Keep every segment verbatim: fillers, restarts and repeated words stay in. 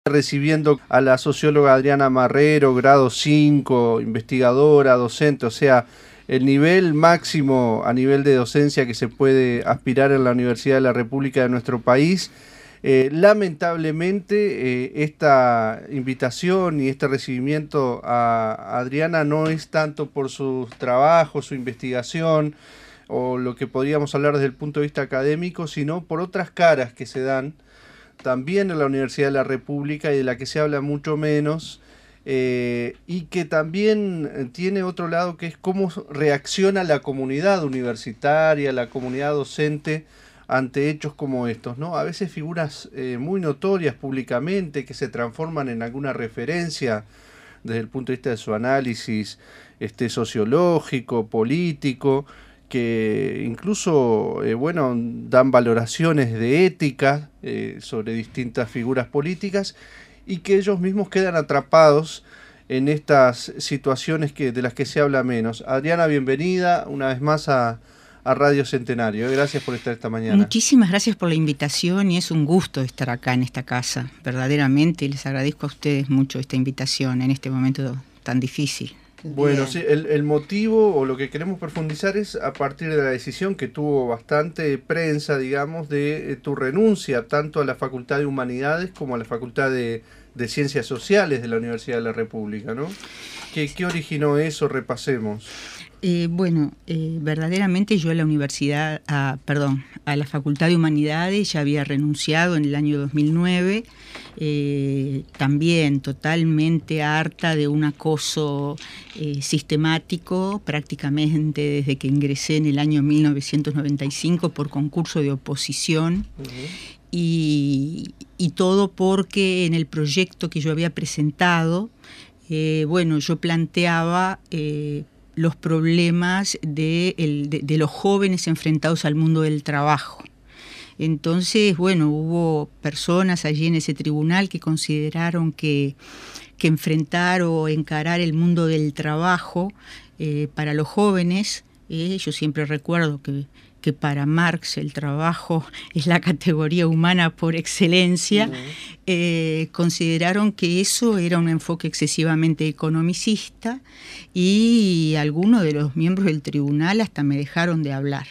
Recibiendo a la socióloga Adriana Marrero, grado cinco, investigadora, docente, o sea, el nivel máximo a nivel de docencia que se puede aspirar en la Universidad de la República de nuestro país. Eh, lamentablemente, eh, esta invitación y este recibimiento a Adriana no es tanto por sus trabajos, su investigación, o lo que podríamos hablar desde el punto de vista académico, sino por otras caras que se dan también en la Universidad de la República y de la que se habla mucho menos, eh, y que también tiene otro lado, que es cómo reacciona la comunidad universitaria, la comunidad docente ante hechos como estos, ¿no? A veces figuras eh, muy notorias públicamente que se transforman en alguna referencia desde el punto de vista de su análisis este, sociológico, político, que incluso, eh, bueno, dan valoraciones de ética eh, sobre distintas figuras políticas y que ellos mismos quedan atrapados en estas situaciones que, de las que se habla menos. Adriana, bienvenida una vez más a, a Radio Centenario. Gracias por estar esta mañana. Muchísimas gracias por la invitación y es un gusto estar acá en esta casa. Verdaderamente les agradezco a ustedes mucho esta invitación en este momento tan difícil. Bueno, sí, el, el motivo o lo que queremos profundizar es a partir de la decisión que tuvo bastante prensa, digamos, de eh, tu renuncia tanto a la Facultad de Humanidades como a la Facultad de, de Ciencias Sociales de la Universidad de la República, ¿no? ¿Qué, qué originó eso? Repasemos. Eh, bueno, eh, verdaderamente yo a la universidad, a, perdón, a la Facultad de Humanidades ya había renunciado en el año dos mil nueve, eh, también totalmente harta de un acoso eh, sistemático, prácticamente desde que ingresé en el año mil novecientos noventa y cinco por concurso de oposición. Uh-huh. y, y todo porque en el proyecto que yo había presentado, eh, bueno, yo planteaba Eh, los problemas de, el, de, de los jóvenes enfrentados al mundo del trabajo. Entonces, bueno, hubo personas allí en ese tribunal que consideraron que, que enfrentar o encarar el mundo del trabajo eh, para los jóvenes, eh, yo siempre recuerdo que, que para Marx el trabajo es la categoría humana por excelencia, uh-huh. eh, consideraron que eso era un enfoque excesivamente economicista y algunos de los miembros del tribunal hasta me dejaron de hablar.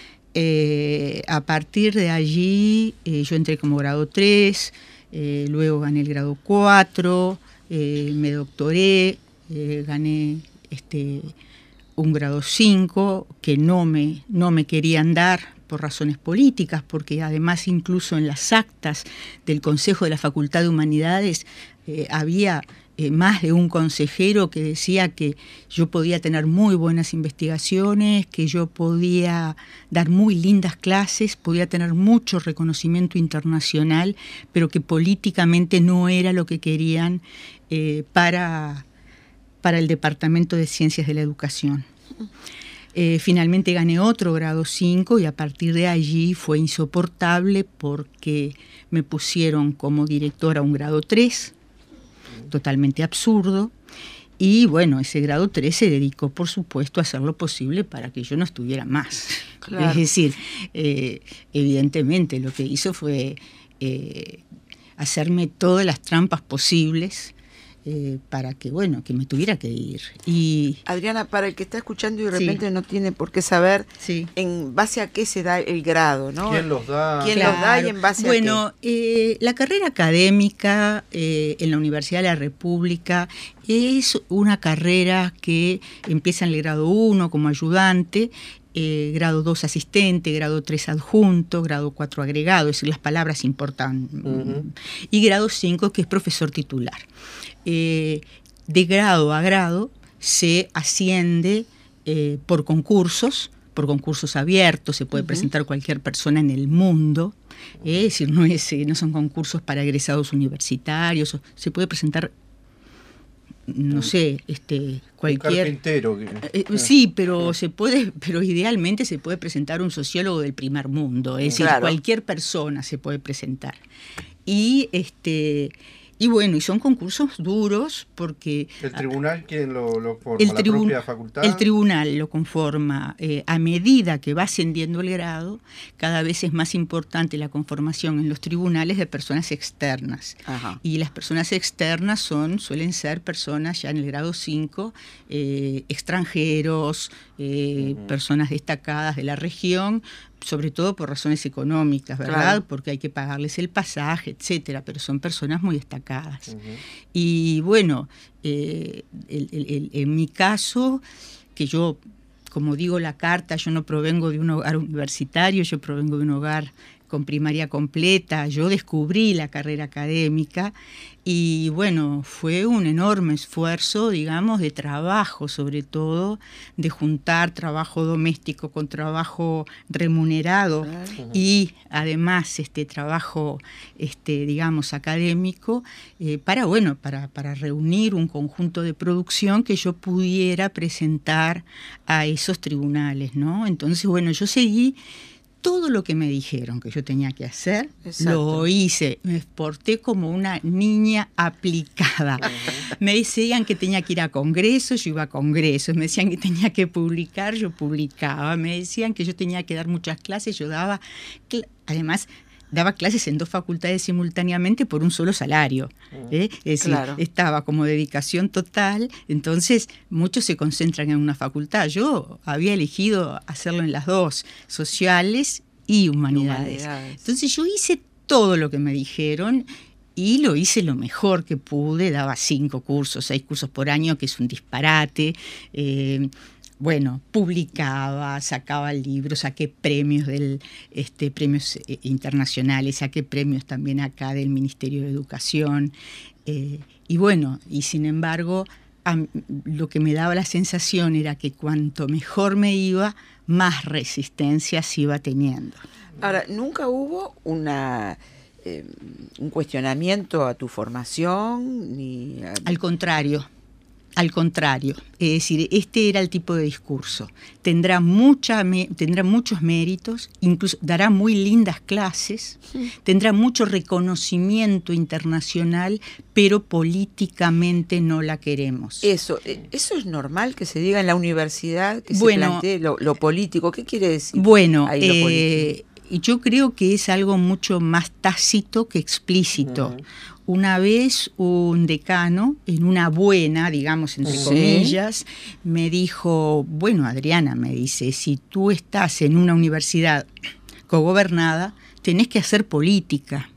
Eh, a partir de allí eh, yo entré como grado tres, eh, luego gané el grado cuatro, eh, me doctoré, eh, gané este... un grado cinco que no me, no me querían dar por razones políticas, porque además incluso en las actas del Consejo de la Facultad de Humanidades eh, había eh, más de un consejero que decía que yo podía tener muy buenas investigaciones, que yo podía dar muy lindas clases, podía tener mucho reconocimiento internacional, pero que políticamente no era lo que querían eh, para... para el Departamento de Ciencias de la Educación. Eh, finalmente gané otro grado cinco y a partir de allí fue insoportable porque me pusieron como directora un grado tres, totalmente absurdo, y bueno, ese grado tres se dedicó, por supuesto, a hacer lo posible para que yo no estuviera más. Claro. Es decir, eh, evidentemente lo que hizo fue eh, hacerme todas las trampas posibles, Eh, para que, bueno, que me tuviera que ir. Y Adriana, para el que está escuchando y de repente sí. no tiene por qué saber sí. en base a qué se da el grado, ¿no? ¿Quién los da? ¿Quién claro. los da y en base bueno, a qué? Eh, la carrera académica eh, en la Universidad de la República es una carrera que empieza en el grado uno como ayudante, Eh, grado dos asistente, grado tres adjunto, grado cuatro agregado, es decir, las palabras importan, uh-huh. y grado cinco que es profesor titular. Eh, de grado a grado se asciende eh, por concursos, por concursos abiertos, se puede uh-huh. presentar cualquier persona en el mundo, eh, es decir, no, es, no son concursos para egresados universitarios, se puede presentar no sé, este cualquier un carpintero que... eh, sí, pero se puede, pero idealmente se puede presentar un sociólogo del primer mundo, es decir, claro. cualquier persona se puede presentar. Y este Y bueno, y son concursos duros porque... ¿El tribunal quién lo, lo forma? El ¿La tribu- propia facultad? El tribunal lo conforma. Eh, a medida que va ascendiendo el grado, cada vez es más importante la conformación en los tribunales de personas externas. Ajá. Y las personas externas son suelen ser personas ya en el grado cinco, eh, extranjeros, eh, uh-huh. personas destacadas de la región, sobre todo por razones económicas, ¿verdad? Claro. Porque hay que pagarles el pasaje, etcétera, pero son personas muy destacadas. Uh-huh. Y bueno, eh, el, el, el, en mi caso, que yo, como digo la carta, yo no provengo de un hogar universitario, yo provengo de un hogar con primaria completa, yo descubrí la carrera académica y bueno, fue un enorme esfuerzo, digamos, de trabajo, sobre todo, de juntar trabajo doméstico con trabajo remunerado uh-huh. y además este trabajo, este, digamos, académico, eh, para, bueno, para, para reunir un conjunto de producción que yo pudiera presentar a esos tribunales, ¿no? Entonces, bueno, yo seguí todo lo que me dijeron que yo tenía que hacer. Exacto. Lo hice, me porté como una niña aplicada. Uh-huh. Me decían que tenía que ir a congresos, yo iba a congresos, me decían que tenía que publicar, yo publicaba, me decían que yo tenía que dar muchas clases, yo daba, cl- además daba clases en dos facultades simultáneamente por un solo salario. ¿eh? Es decir, claro. estaba como dedicación total, entonces muchos se concentran en una facultad. Yo había elegido hacerlo en las dos, sociales y humanidades. humanidades. Entonces yo hice todo lo que me dijeron y lo hice lo mejor que pude, daba cinco cursos, seis cursos por año, que es un disparate. Eh, Bueno, publicaba, sacaba libros, saqué premios del este, premios eh, internacionales, saqué premios también acá del Ministerio de Educación. Eh, y bueno, y sin embargo, a, lo que me daba la sensación era que cuanto mejor me iba, más resistencias iba teniendo. Ahora, ¿nunca hubo una... Eh, un cuestionamiento a tu formación? Ni a... Al contrario. Al contrario, es decir, este era el tipo de discurso. Tendrá, mucha, tendrá muchos méritos, incluso dará muy lindas clases, sí. tendrá mucho reconocimiento internacional, pero políticamente no la queremos. Eso, eso es normal que se diga en la universidad, que bueno, se plantee lo, lo político. ¿Qué quiere decir? Bueno, ahí lo eh, yo creo que es algo mucho más tácito que explícito. Uh-huh. Una vez un decano, en una buena, digamos, entre sí. comillas, me dijo, bueno, Adriana, me dice, si tú estás en una universidad cogobernada, tenés que hacer política.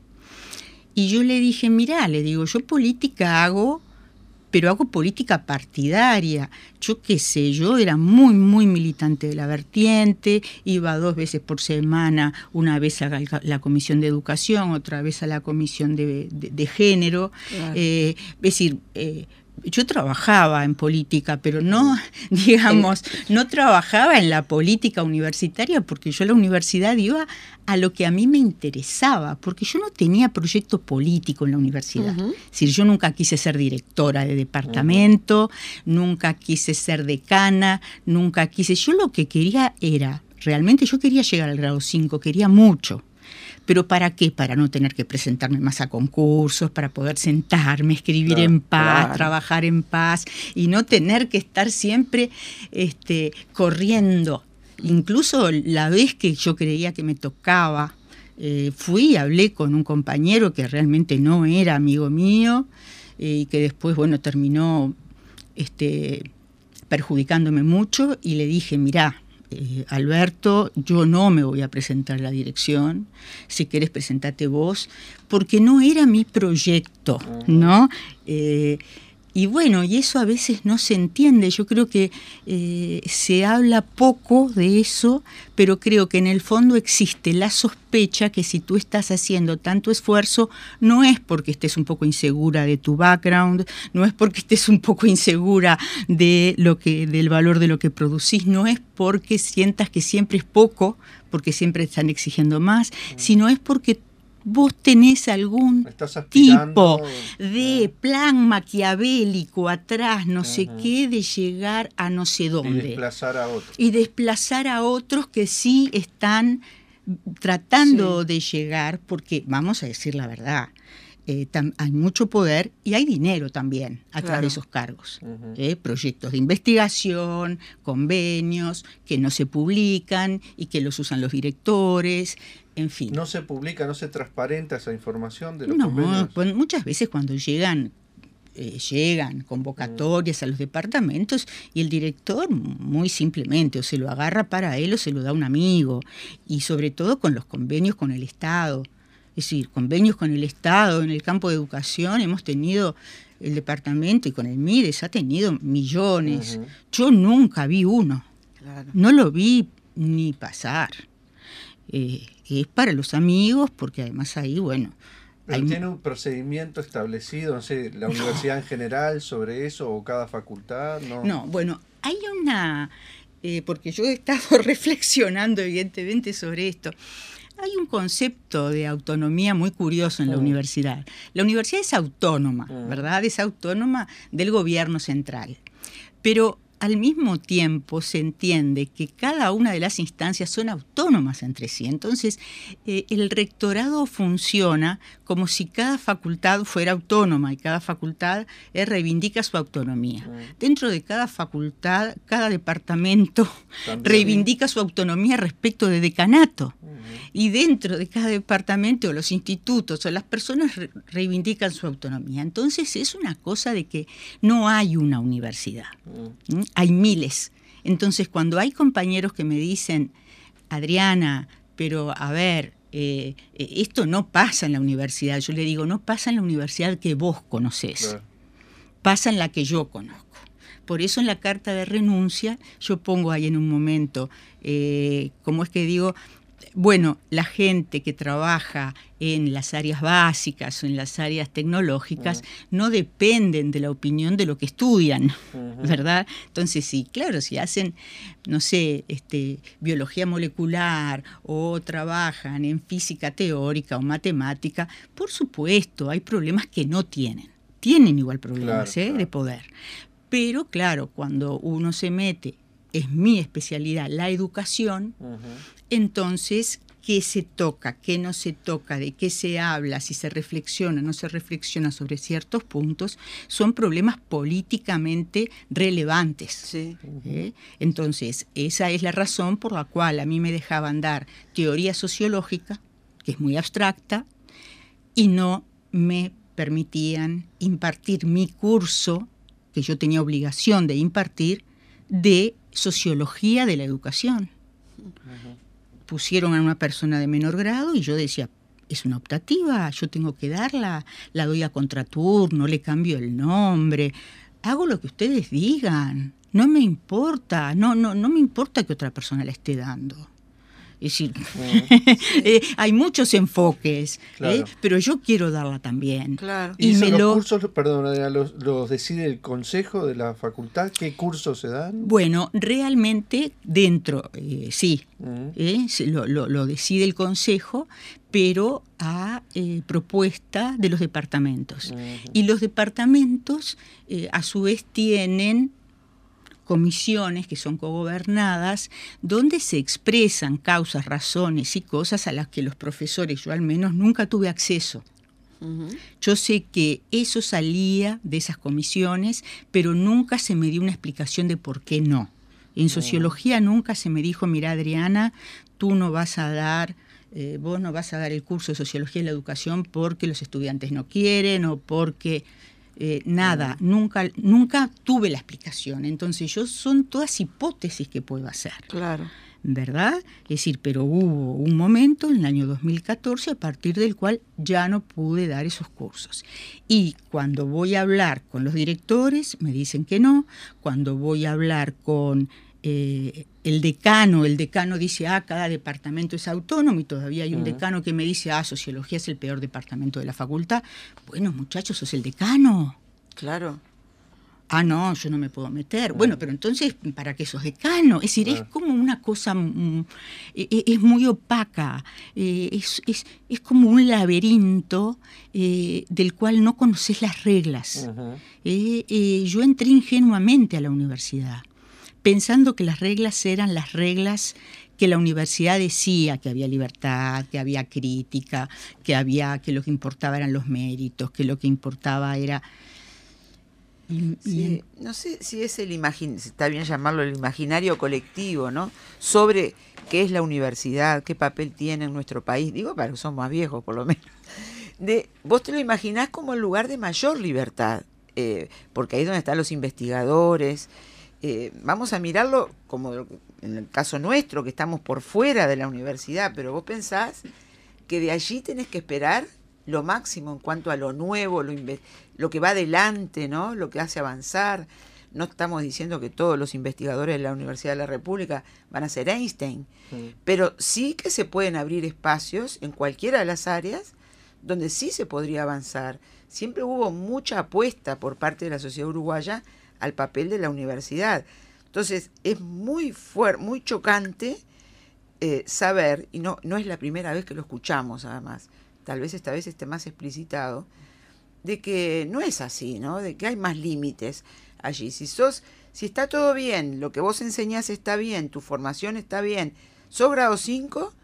Y yo le dije, mirá, le digo, yo política hago, pero hago política partidaria. Yo qué sé, yo era muy, muy militante de la vertiente, iba dos veces por semana, una vez a la Comisión de Educación, otra vez a la Comisión de, de, de Género. Claro. Eh, es decir, eh, yo trabajaba en política, pero no, digamos, no trabajaba en la política universitaria porque yo a la universidad iba a lo que a mí me interesaba, porque yo no tenía proyecto político en la universidad. Uh-huh. Es decir, yo nunca quise ser directora de departamento, uh-huh. nunca quise ser decana, nunca quise... Yo lo que quería era, realmente yo quería llegar al grado cinco, quería mucho. ¿Pero para qué? Para no tener que presentarme más a concursos, para poder sentarme, escribir claro, en paz, claro. trabajar en paz y no tener que estar siempre este, corriendo. Incluso la vez que yo creía que me tocaba, eh, fui y hablé con un compañero que realmente no era amigo mío eh, y que después, bueno, terminó este, perjudicándome mucho y le dije, mirá, Eh, Alberto, yo no me voy a presentar a la dirección, si querés presentate vos, porque no era mi proyecto, ¿no? Eh, y bueno, y eso a veces no se entiende, yo creo que eh, se habla poco de eso, pero creo que en el fondo existe la sospecha que si tú estás haciendo tanto esfuerzo, no es porque estés un poco insegura de tu background, no es porque estés un poco insegura de lo que, del valor de lo que producís, no es porque sientas que siempre es poco, porque siempre están exigiendo más, mm. sino es porque vos tenés algún tipo de plan maquiavélico atrás, no uh-huh. sé qué, de llegar a no sé dónde. Y desplazar a otros. Y desplazar a otros que sí están tratando sí. de llegar, porque vamos a decir la verdad, eh, tam, hay mucho poder y hay dinero también a Claro. través de esos cargos. Ujú. Eh, proyectos de investigación, convenios que no se publican y que los usan los directores, en fin. ¿No se publica, no se transparenta esa información de los No, convenios? pues muchas veces cuando llegan eh, llegan convocatorias a los departamentos y el director muy simplemente o se lo agarra para él o se lo da a un amigo, y sobre todo con los convenios con el Estado. Es decir, convenios con el Estado en el campo de educación hemos tenido, el departamento y con el MIDES ha tenido millones. Ujú. Yo nunca vi uno, Claro. no lo vi ni pasar. Eh, es para los amigos porque además ahí, bueno... ¿Pero hay- tiene un procedimiento establecido, no sé, la universidad en general sobre eso o cada facultad? No, No, bueno, hay una, eh, porque yo he estado reflexionando evidentemente sobre esto, hay un concepto de autonomía muy curioso en la Mm. universidad. La universidad es autónoma, Mm. ¿verdad? Es autónoma del gobierno central, pero al mismo tiempo se entiende que cada una de las instancias son autónomas entre sí. Entonces, eh, el rectorado funciona como si cada facultad fuera autónoma y cada facultad eh, reivindica su autonomía. Mm. Dentro de cada facultad, cada departamento También. reivindica su autonomía respecto de decanato. Ujú. Y dentro de cada departamento, los institutos o las personas re- reivindican su autonomía. Entonces es una cosa de que no hay una universidad. Mm. ¿Mm? Hay miles. Entonces, cuando hay compañeros que me dicen, Adriana, pero a ver, eh, eh, esto no pasa en la universidad, yo le digo, no pasa en la universidad que vos conocés, Claro. pasa en la que yo conozco. Por eso en la carta de renuncia yo pongo ahí en un momento, eh, ¿cómo es que digo? Bueno, la gente que trabaja en las áreas básicas o en las áreas tecnológicas Ujú. no dependen de la opinión de lo que estudian, Ujú. ¿verdad? Entonces sí, claro, si hacen, no sé, este, biología molecular o trabajan en física teórica o matemática, por supuesto, hay problemas que no tienen. Tienen igual problemas, Claro, ¿eh? claro. de poder. Pero claro, cuando uno se mete, es mi especialidad, la educación, Ujú. entonces, ¿qué se toca? ¿Qué no se toca? ¿De qué se habla? Si se reflexiona o no se reflexiona sobre ciertos puntos, son problemas políticamente relevantes. Sí. ¿eh? Entonces, esa es la razón por la cual a mí me dejaban dar teoría sociológica, que es muy abstracta, y no me permitían impartir mi curso, que yo tenía obligación de impartir, de sociología de la educación. Ujú. Pusieron a una persona de menor grado y yo decía, es una optativa, yo tengo que darla, la doy a contraturno, le cambio el nombre, hago lo que ustedes digan, no me importa, no, no, no me importa que otra persona la esté dando. Es decir, eh, hay muchos enfoques, Claro. ¿eh? Pero yo quiero darla también. Claro. ¿Y Y eso, me los lo- cursos, perdón, Adriana, los, los decide el consejo de la facultad? ¿Qué cursos se dan? Bueno, realmente dentro, eh, sí, Ujú. ¿eh? Se lo, lo- lo decide el Consejo, pero a eh, propuesta de los departamentos. Ujú. Y los departamentos, eh, a su vez, tienen comisiones que son cogobernadas, donde se expresan causas, razones y cosas a las que los profesores, yo al menos, nunca tuve acceso. Ujú. Yo sé que eso salía de esas comisiones, pero nunca se me dio una explicación de por qué no. En sociología nunca se me dijo, mira Adriana, tú no vas a dar, eh, vos no vas a dar el curso de Sociología de la Educación porque los estudiantes no quieren o porque eh, nada, nunca, nunca tuve la explicación. Entonces yo son todas hipótesis que puedo hacer. Claro. ¿Verdad? Es decir, pero hubo un momento en el año dos mil catorce a partir del cual ya no pude dar esos cursos. Y cuando voy a hablar con los directores me dicen que no, cuando voy a hablar con eh, el decano, el decano dice, ah, cada departamento es autónomo y todavía hay un Ujú. decano que me dice, ah, sociología es el peor departamento de la facultad. Bueno, muchachos, sos el decano. Claro. Ah, no, yo no me puedo meter. Bueno, pero entonces, ¿para qué sos decano? Es decir, es Ah. como una cosa, mm, e- e- es muy opaca, eh, es, es, es como un laberinto eh, del cual no conoces las reglas. Ujú. Eh, eh, yo entré ingenuamente a la universidad, pensando que las reglas eran las reglas que la universidad decía que había libertad, que había crítica, que había, que lo que importaba eran los méritos, que lo que importaba era... Y, sí, y... no sé si es el imaginario, está bien llamarlo el imaginario colectivo, ¿no? Sobre qué es la universidad, qué papel tiene en nuestro país, digo para que son más viejos por lo menos. De, vos te lo imaginás como el lugar de mayor libertad, eh, porque ahí es donde están los investigadores. Eh, vamos a mirarlo como en el caso nuestro, que estamos por fuera de la universidad, pero vos pensás que de allí tenés que esperar lo máximo en cuanto a lo nuevo, lo, lo que va adelante, ¿no? Lo que hace avanzar. No estamos diciendo que todos los investigadores de la Universidad de la República van a ser Einstein, sí. Pero sí que se pueden abrir espacios en cualquiera de las áreas donde sí se podría avanzar. Siempre hubo mucha apuesta por parte de la sociedad uruguaya al papel de la universidad. Entonces es muy fuerte, muy chocante eh, saber, y no, no es la primera vez que lo escuchamos además, tal vez esta vez esté más explicitado, de que no es así, ¿no? De que hay más límites allí. Si sos, si está todo bien, lo que vos enseñás está bien, tu formación está bien, sos grado cinco,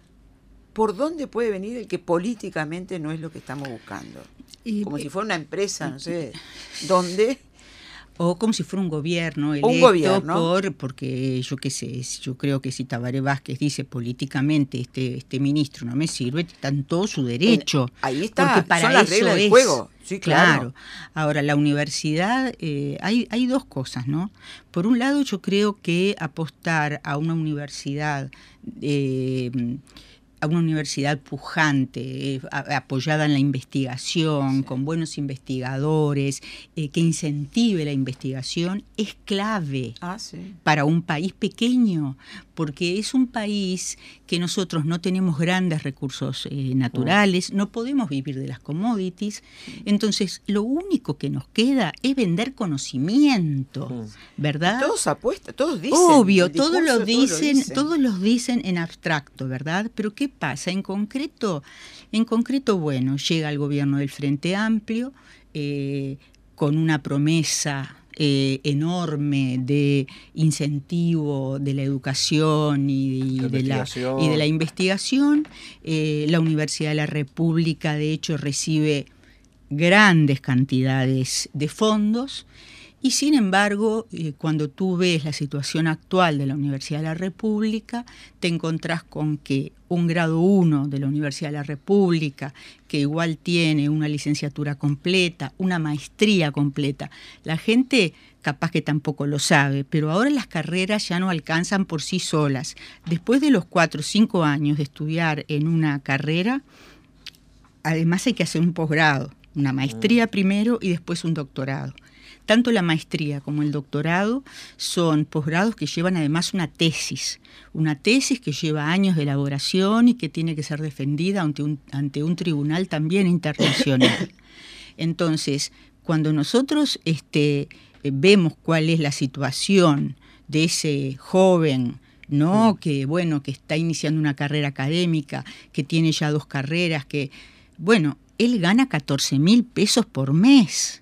¿por dónde puede venir el que políticamente no es lo que estamos buscando? Y, Como eh, si fuera una empresa, no sé, ¿dónde? O como si fuera un gobierno electo un gobierno. por, porque yo qué sé, yo creo que si Tabaré Vázquez dice políticamente este, este ministro no me sirve, está en todo su derecho. En, ahí está, porque para son las reglas del juego. Sí, claro. claro. Ahora, la universidad, eh, hay, hay dos cosas, ¿no? Por un lado, yo creo que apostar a una universidad... Eh, a una universidad pujante, eh, a, apoyada en la investigación, sí. con buenos investigadores, eh, que incentive la investigación, es clave ah, sí. para un país pequeño, porque es un país que nosotros no tenemos grandes recursos eh, naturales, mm. no podemos vivir de las commodities, entonces lo único que nos queda es vender conocimiento, mm. ¿verdad? Y todos apuestan, todos dicen. Obvio, todos lo dicen, todos lo dicen, todos los dicen en abstracto, ¿verdad? Pero ¿qué pasa? En concreto, en concreto, bueno, llega el gobierno del Frente Amplio eh, con una promesa eh, enorme de incentivo de la educación y, y, de, la, y de la investigación. Eh, la Universidad de la República, de hecho, recibe grandes cantidades de fondos. Y sin embargo, eh, cuando tú ves la situación actual de la Universidad de la República, te encontrás con que un grado uno de la Universidad de la República, que igual tiene una licenciatura completa, una maestría completa, la gente capaz que tampoco lo sabe, pero ahora las carreras ya no alcanzan por sí solas. Después de los cuatro o cinco años de estudiar en una carrera, además hay que hacer un posgrado, una maestría primero y después un doctorado. Tanto la maestría como el doctorado son posgrados que llevan además una tesis, una tesis que lleva años de elaboración y que tiene que ser defendida ante un, ante un tribunal también internacional. Entonces, cuando nosotros este, vemos cuál es la situación de ese joven, ¿no? que bueno, que está iniciando una carrera académica, que tiene ya dos carreras, que bueno, él gana catorce mil pesos por mes.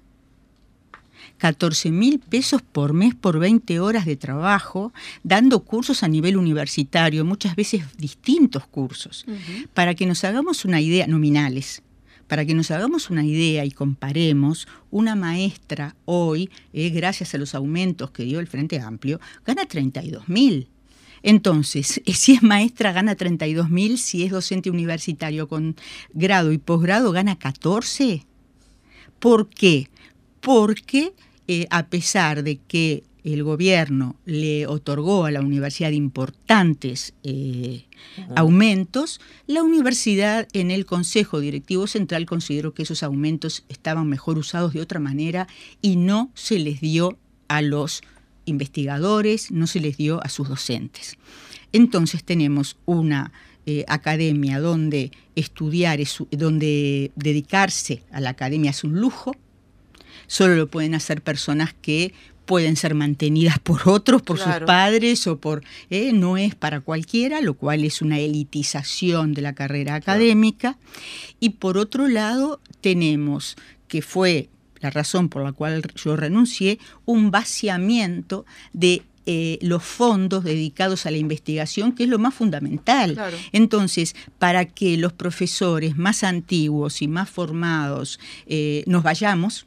catorce mil pesos por mes por veinte horas de trabajo, dando cursos a nivel universitario, muchas veces distintos cursos, uh-huh. para que nos hagamos una idea, nominales, para que nos hagamos una idea y comparemos, una maestra hoy, eh, gracias a los aumentos que dio el Frente Amplio, gana treinta y dos mil. Entonces, si es maestra gana treinta y dos mil, si es docente universitario con grado y posgrado gana catorce. ¿Por qué? Porque Eh, a pesar de que el gobierno le otorgó a la universidad importantes eh, uh-huh. aumentos, la universidad en el Consejo Directivo Central consideró que esos aumentos estaban mejor usados de otra manera y no se les dio a los investigadores, no se les dio a sus docentes. Entonces tenemos una eh, academia donde estudiar, es, donde dedicarse a la academia es un lujo. Solo lo pueden hacer personas que pueden ser mantenidas por otros, por claro. sus padres o por... Eh, no es para cualquiera, lo cual es una elitización de la carrera académica. Claro. Y por otro lado tenemos, que fue la razón por la cual yo renuncié, un vaciamiento de eh, los fondos dedicados a la investigación, que es lo más fundamental. Claro. Entonces, para que los profesores más antiguos y más formados eh, nos vayamos,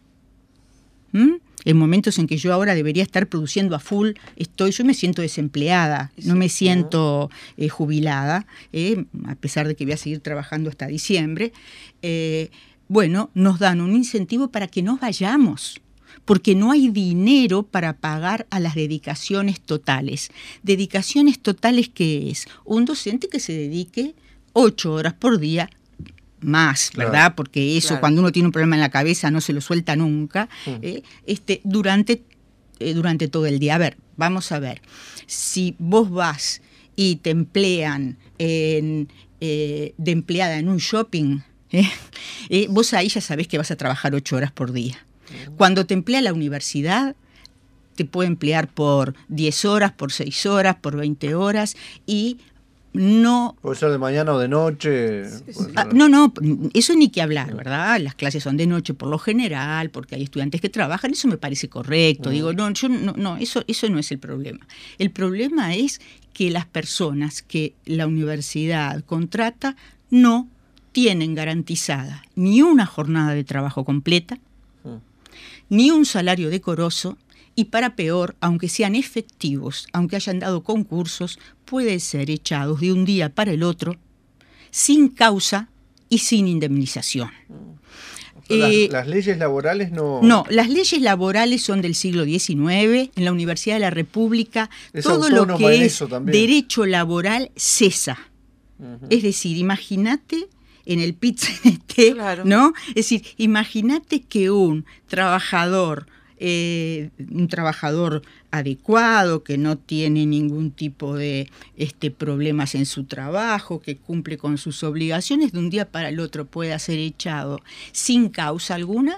¿m? En momentos en que yo ahora debería estar produciendo a full, estoy, yo me siento desempleada, sí, no me siento eh, jubilada, eh, a pesar de que voy a seguir trabajando hasta diciembre. Eh, bueno, nos dan un incentivo para que nos vayamos, porque no hay dinero para pagar a las dedicaciones totales. ¿Dedicaciones totales qué es? Un docente que se dedique ocho horas por día, más, ¿verdad? Claro. Porque eso, claro, cuando uno tiene un problema en la cabeza no se lo suelta nunca, mm. eh, este, durante, eh, durante todo el día. A ver, vamos a ver, si vos vas y te emplean en, eh, de empleada en un shopping, eh, eh, vos ahí ya sabés que vas a trabajar ocho horas por día. Mm. Cuando te emplea la universidad, te puede emplear por diez horas, por seis horas, por veinte horas, y no... Puede ser de mañana o de noche. Ah, no, no, eso ni que hablar, ¿verdad? Las clases son de noche por lo general, porque hay estudiantes que trabajan, eso me parece correcto. Uh-huh. Digo, no, yo no, no, eso, eso no es el problema. El problema es que las personas que la universidad contrata no tienen garantizada ni una jornada de trabajo completa, uh-huh, ni un salario decoroso. Y para peor, aunque sean efectivos, aunque hayan dado concursos, pueden ser echados de un día para el otro, sin causa y sin indemnización. ¿Las, eh, las leyes laborales no...? No, las leyes laborales son del siglo diecinueve. En la Universidad de la República, es todo lo que es derecho laboral cesa. Uh-huh. Es decir, imagínate... en el pit, claro, ¿no? Es decir, imagínate que un trabajador... Eh, un trabajador adecuado, que no tiene ningún tipo de este, problemas en su trabajo, que cumple con sus obligaciones, de un día para el otro pueda ser echado sin causa alguna,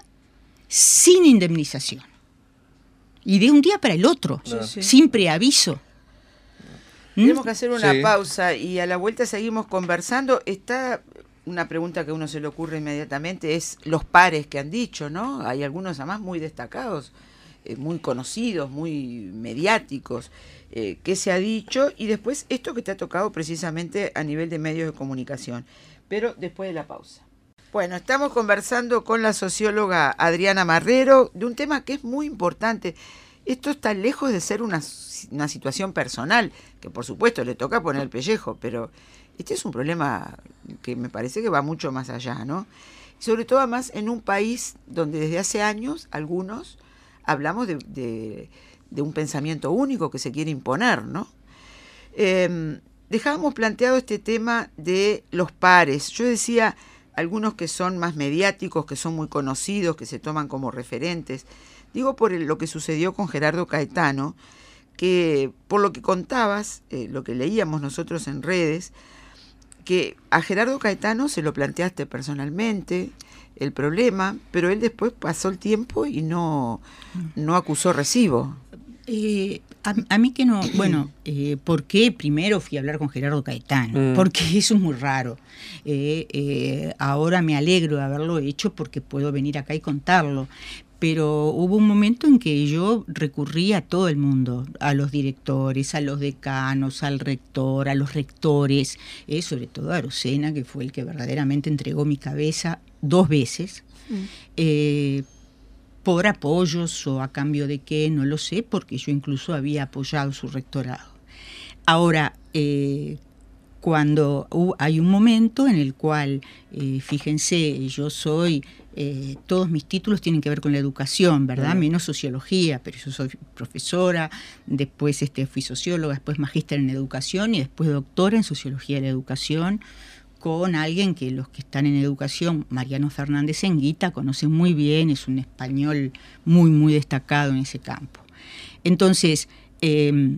sin indemnización. Y de un día para el otro, sí, sí, sin preaviso. Tenemos que hacer una sí. pausa y a la vuelta seguimos conversando. Está... Una pregunta que a uno se le ocurre inmediatamente es los pares que han dicho, ¿no? Hay algunos además muy destacados, eh, muy conocidos, muy mediáticos, eh, que se ha dicho, y después esto que te ha tocado precisamente a nivel de medios de comunicación, pero después de la pausa. Bueno, estamos conversando con la socióloga Adriana Marrero de un tema que es muy importante. Esto está lejos de ser una, una situación personal, que por supuesto le toca poner el pellejo, pero... este es un problema que me parece que va mucho más allá, ¿no? Sobre todo además en un país donde desde hace años, algunos, hablamos de, de, de un pensamiento único que se quiere imponer, ¿no? Eh, dejábamos planteado este tema de los pares. Yo decía, algunos que son más mediáticos, que son muy conocidos, que se toman como referentes. Digo por el, lo que sucedió con Gerardo Caetano, que por lo que contabas, eh, lo que leíamos nosotros en redes, que a Gerardo Caetano se lo planteaste personalmente el problema, pero él después pasó el tiempo y no, no acusó recibo. Eh, a, a mí que no, bueno, eh, ¿por qué primero fui a hablar con Gerardo Caetano? Mm. Porque eso es muy raro. Eh, eh, ahora me alegro de haberlo hecho porque puedo venir acá y contarlo. Pero hubo un momento en que yo recurrí a todo el mundo, a los directores, a los decanos, al rector, a los rectores, eh, sobre todo a Arocena, que fue el que verdaderamente entregó mi cabeza dos veces, mm. eh, por apoyos o a cambio de qué, no lo sé, porque yo incluso había apoyado su rectorado. Ahora, eh, cuando uh, hay un momento en el cual, eh, fíjense, yo soy... Eh, todos mis títulos tienen que ver con la educación, ¿verdad? Uh-huh. Menos sociología, pero yo soy profesora, después este, fui socióloga, después magíster en educación y después doctora en sociología de la educación, con alguien que los que están en educación, Mariano Fernández Enguita, conocen muy bien, es un español muy, muy destacado en ese campo. Entonces, eh,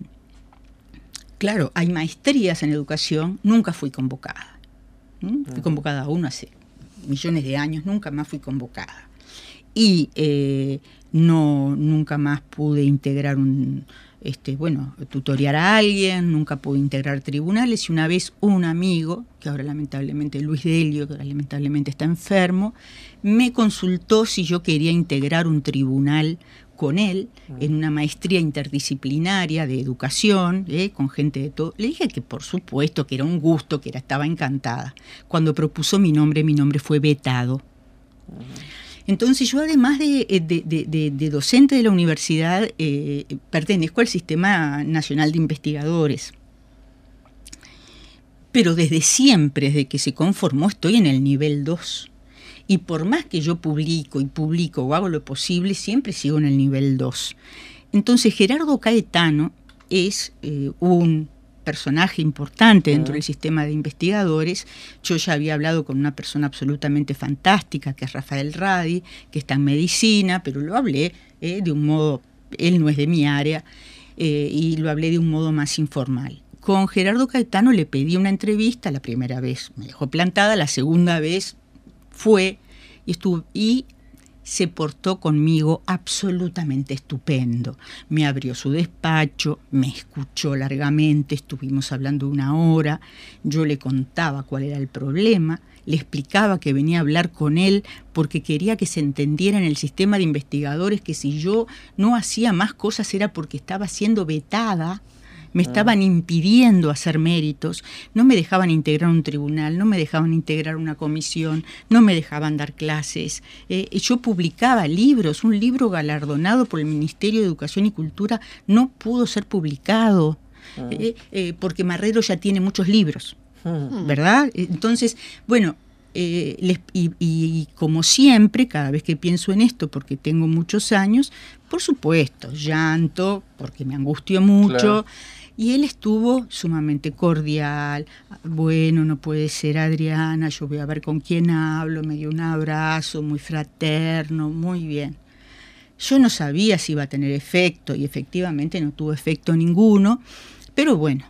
claro, hay maestrías en educación, nunca fui convocada. ¿Mm? Fui convocada a uno hace millones de años, nunca más fui convocada. Y eh, no, nunca más pude integrar un, este, bueno, tutorear a alguien, nunca pude integrar tribunales, y una vez un amigo, que ahora lamentablemente, Luis Delio, que ahora lamentablemente está enfermo, me consultó si yo quería integrar un tribunal con él en una maestría interdisciplinaria de educación, ¿eh? con gente de todo. Le dije que por supuesto, que era un gusto, que era, estaba encantada. Cuando propuso mi nombre, mi nombre fue vetado. Entonces yo, además de, de, de, de, de docente de la universidad, eh, pertenezco al Sistema Nacional de Investigadores. Pero desde siempre, desde que se conformó, estoy en el nivel dos. Y por más que yo publico y publico o hago lo posible, siempre sigo en el nivel dos. Entonces Gerardo Caetano es eh, un personaje importante dentro uh-huh. del sistema de investigadores. Yo ya había hablado con una persona absolutamente fantástica, que es Rafael Radi, que está en medicina, pero lo hablé eh, de un modo, él no es de mi área, eh, y lo hablé de un modo más informal. Con Gerardo Caetano le pedí una entrevista, la primera vez me dejó plantada, la segunda vez fue y estuvo y se portó conmigo absolutamente estupendo. Me abrió su despacho, me escuchó largamente, estuvimos hablando una hora, yo le contaba cuál era el problema, le explicaba que venía a hablar con él porque quería que se entendiera en el sistema de investigadores que si yo no hacía más cosas era porque estaba siendo vetada. Me estaban impidiendo hacer méritos, no me dejaban integrar un tribunal, no me dejaban integrar una comisión, no me dejaban dar clases. Eh, yo publicaba libros, un libro galardonado por el Ministerio de Educación y Cultura no pudo ser publicado, uh-huh. eh, eh, porque Marrero ya tiene muchos libros, uh-huh. ¿verdad? Entonces, bueno, eh, les, y, y como siempre, cada vez que pienso en esto, porque tengo muchos años, por supuesto, llanto, porque me angustió mucho. Claro. Y él estuvo sumamente cordial, bueno, no puede ser Adriana, yo voy a ver con quién hablo, me dio un abrazo muy fraterno, muy bien. Yo no sabía si iba a tener efecto y efectivamente no tuvo efecto ninguno, pero bueno.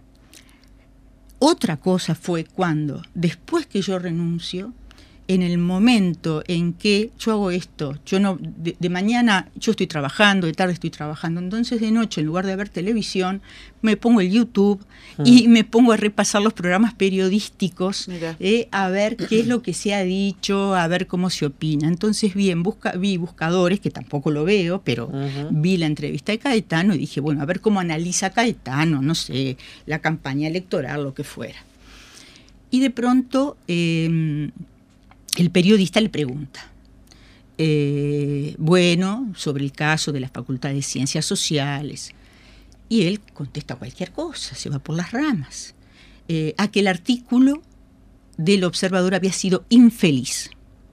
Otra cosa fue cuando, después que yo renuncio, en el momento en que yo hago esto, yo no de, de mañana yo estoy trabajando, de tarde estoy trabajando, entonces de noche en lugar de ver televisión me pongo el YouTube mm. y me pongo a repasar los programas periodísticos, eh, a ver qué es lo que se ha dicho, a ver cómo se opina. Entonces vi, en busca, vi Buscadores, que tampoco lo veo, pero uh-huh. vi la entrevista de Caetano y dije, bueno, a ver cómo analiza Caetano, no sé, la campaña electoral, lo que fuera. Y de pronto Eh, el periodista le pregunta, eh, bueno, sobre el caso de la Facultad de Ciencias Sociales, y él contesta cualquier cosa, se va por las ramas, eh, a que el artículo del Observador había sido infeliz.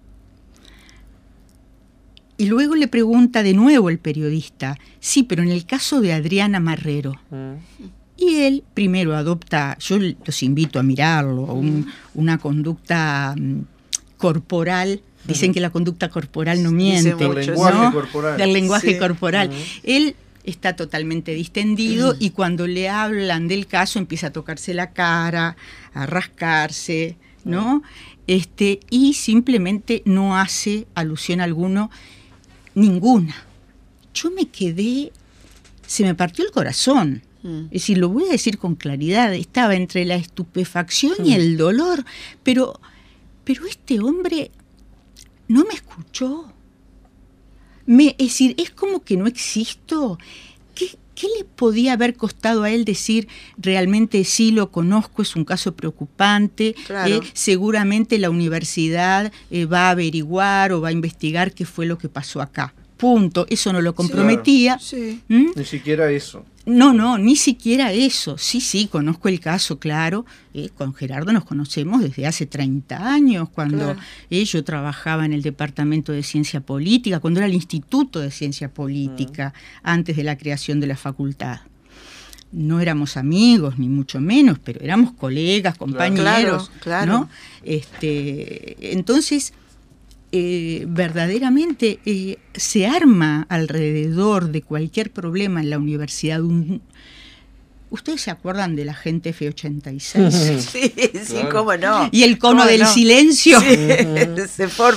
Y luego le pregunta de nuevo el periodista, sí, pero en el caso de Adriana Marrero. Mm. Y él primero adopta, yo los invito a mirarlo, un, una conducta corporal, dicen que la conducta corporal no miente, del lenguaje ¿no? corporal. Del lenguaje sí. corporal. Uh-huh. Él está totalmente distendido uh-huh. y cuando le hablan del caso empieza a tocarse la cara, a rascarse, ¿no? Uh-huh. Este, y simplemente no hace alusión alguno, ninguna. Yo me quedé, se me partió el corazón. Uh-huh. Es decir, lo voy a decir con claridad, estaba entre la estupefacción uh-huh. y el dolor, pero... Pero este hombre no me escuchó. Me, es decir, es como que no existo. ¿Qué, qué le podía haber costado a él decir, realmente sí lo conozco, es un caso preocupante, claro. eh, seguramente la universidad eh, va a averiguar o va a investigar qué fue lo que pasó acá? Punto. Eso no lo comprometía. Sí, claro. ¿Mm? Ni siquiera eso. No, no, ni siquiera eso. Sí, sí, conozco el caso, claro. Eh, con Gerardo nos conocemos desde hace treinta años, cuando claro. eh, yo trabajaba en el Departamento de Ciencia Política, cuando era el Instituto de Ciencia Política, uh-huh. antes de la creación de la facultad. No éramos amigos, ni mucho menos, pero éramos colegas, compañeros, claro, claro. ¿no? Este, entonces... Eh, verdaderamente eh, se arma alrededor de cualquier problema en la universidad. Un, ¿Ustedes se acuerdan de la gente F ochenta y seis? Sí, sí, claro. Cómo no. Y el cono ¿Cómo del no? silencio. Sí, se forma el...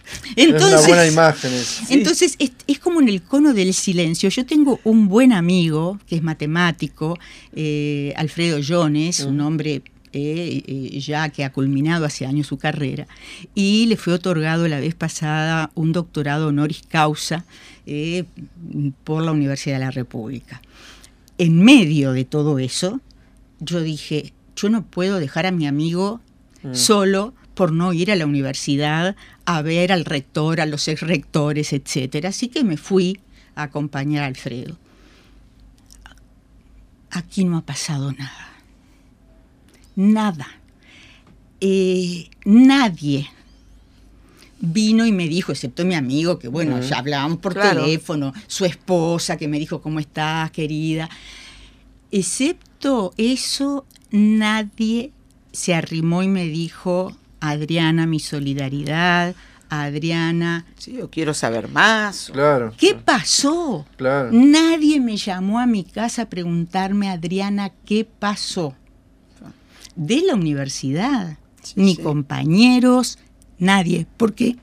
Entonces, es una buena imagen. Sí. Entonces es, es como en el cono del silencio. Yo tengo un buen amigo que es matemático, eh, Alfredo Jones, uh-huh. un hombre eh, eh, ya que ha culminado hace años su carrera, y le fue otorgado la vez pasada un doctorado honoris causa eh, por la Universidad de la República. En medio de todo eso, yo dije, yo no puedo dejar a mi amigo uh-huh. solo por no ir a la universidad a ver al rector, a los exrectores, etcétera. Así que me fui a acompañar a Alfredo. Aquí no ha pasado nada. Nada. Eh, nadie vino y me dijo, excepto mi amigo, que bueno, uh-huh. ya hablábamos por claro. teléfono, su esposa que me dijo, ¿cómo estás, querida? Excepto eso, nadie se arrimó y me dijo, Adriana, mi solidaridad, Adriana. Sí, yo quiero saber más. Claro. ¿Qué claro. pasó? Claro. Nadie me llamó a mi casa a preguntarme, Adriana, ¿qué pasó? De la universidad, sí, ni sí. compañeros, nadie, porque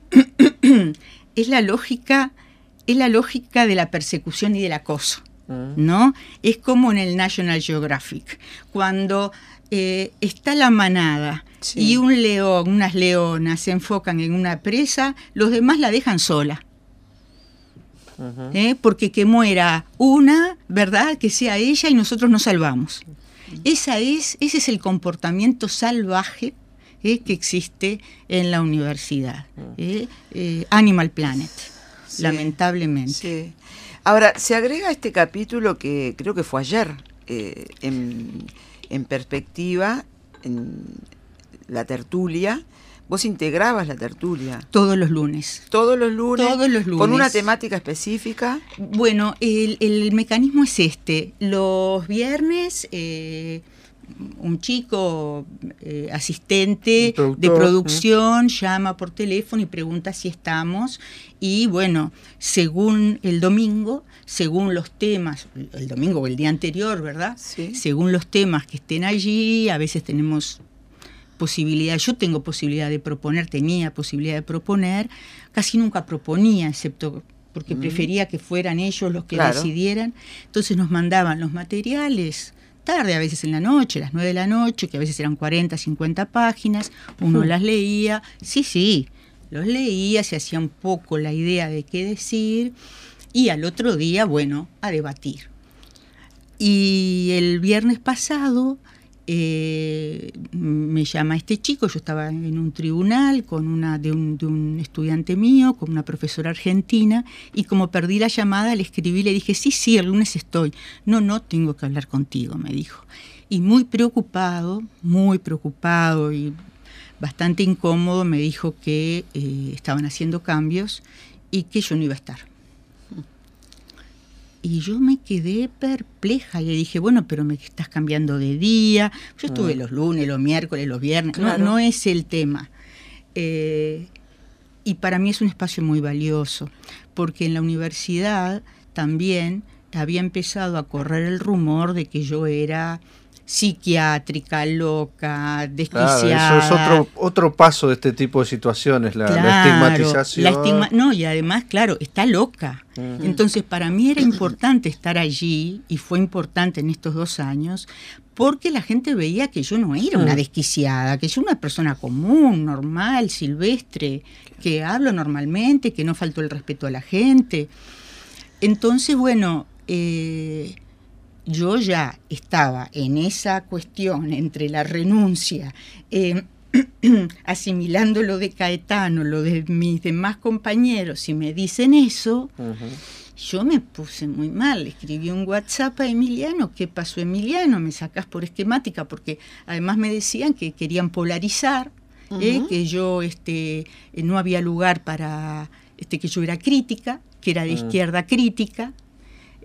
es la lógica, es la lógica de la persecución y del acoso, uh-huh. ¿no? Es como en el National Geographic, cuando eh, está la manada. Sí. Y un león, unas leonas se enfocan en una presa, los demás la dejan sola. Uh-huh. ¿Eh? Porque que muera una, ¿verdad? Que sea ella y nosotros nos salvamos. Uh-huh. Esa es, ese es el comportamiento salvaje ¿eh? que existe en la universidad. Uh-huh. ¿eh? Eh, Animal Planet, sí. lamentablemente. Sí. Ahora, se agrega este capítulo que creo que fue ayer, eh, en, en perspectiva, en la tertulia. Vos integrabas la tertulia. Todos los lunes. Todos los lunes. Todos los lunes. ¿Con una temática específica? Bueno, el, el mecanismo es este. Los viernes, eh, un chico eh, asistente de producción ¿eh? llama por teléfono y pregunta si estamos. Y bueno, según el domingo, según los temas, el domingo o el día anterior, ¿verdad? Sí. Según los temas que estén allí, a veces tenemos posibilidad, yo tengo posibilidad de proponer, tenía posibilidad de proponer, casi nunca proponía, excepto porque mm. prefería que fueran ellos los que claro. decidieran. Entonces nos mandaban los materiales tarde, a veces en la noche, a las nueve de la noche, que a veces eran cuarenta, cincuenta páginas, uno uh-huh. las leía, sí, sí, los leía, se hacía un poco la idea de qué decir, y al otro día, bueno, a debatir. Y el viernes pasado Eh, me llama este chico, yo estaba en un tribunal con una de un, de un estudiante mío, con una profesora argentina, y como perdí la llamada, le escribí, le dije, sí, sí, el lunes estoy. No, no, tengo que hablar contigo, me dijo. Y muy preocupado, muy preocupado y bastante incómodo, me dijo que eh, estaban haciendo cambios y que yo no iba a estar. Y yo me quedé perpleja y le dije, bueno, pero me estás cambiando de día. Yo estuve ah. los lunes, los miércoles, los viernes. Claro. No, no es el tema. Eh, y para mí es un espacio muy valioso, porque en la universidad también había empezado a correr el rumor de que yo era psiquiátrica, loca, desquiciada. Claro, eso es otro, otro paso de este tipo de situaciones, la, claro, la estigmatización. La estigma no, y además, claro, está loca. Uh-huh. Entonces, para mí era importante estar allí, y fue importante en estos dos años, porque la gente veía que yo no era una desquiciada, que yo era una persona común, normal, silvestre, que hablo normalmente, que no faltó el respeto a la gente. Entonces, bueno, eh, yo ya estaba en esa cuestión entre la renuncia, eh, asimilando lo de Caetano, lo de mis demás compañeros, y me dicen eso, uh-huh. yo me puse muy mal. Le escribí un WhatsApp a Emiliano, ¿qué pasó, Emiliano? Me sacás por esquemática, porque además me decían que querían polarizar, uh-huh. eh, que yo este, no había lugar para, este, que yo era crítica, que era de uh-huh. izquierda crítica.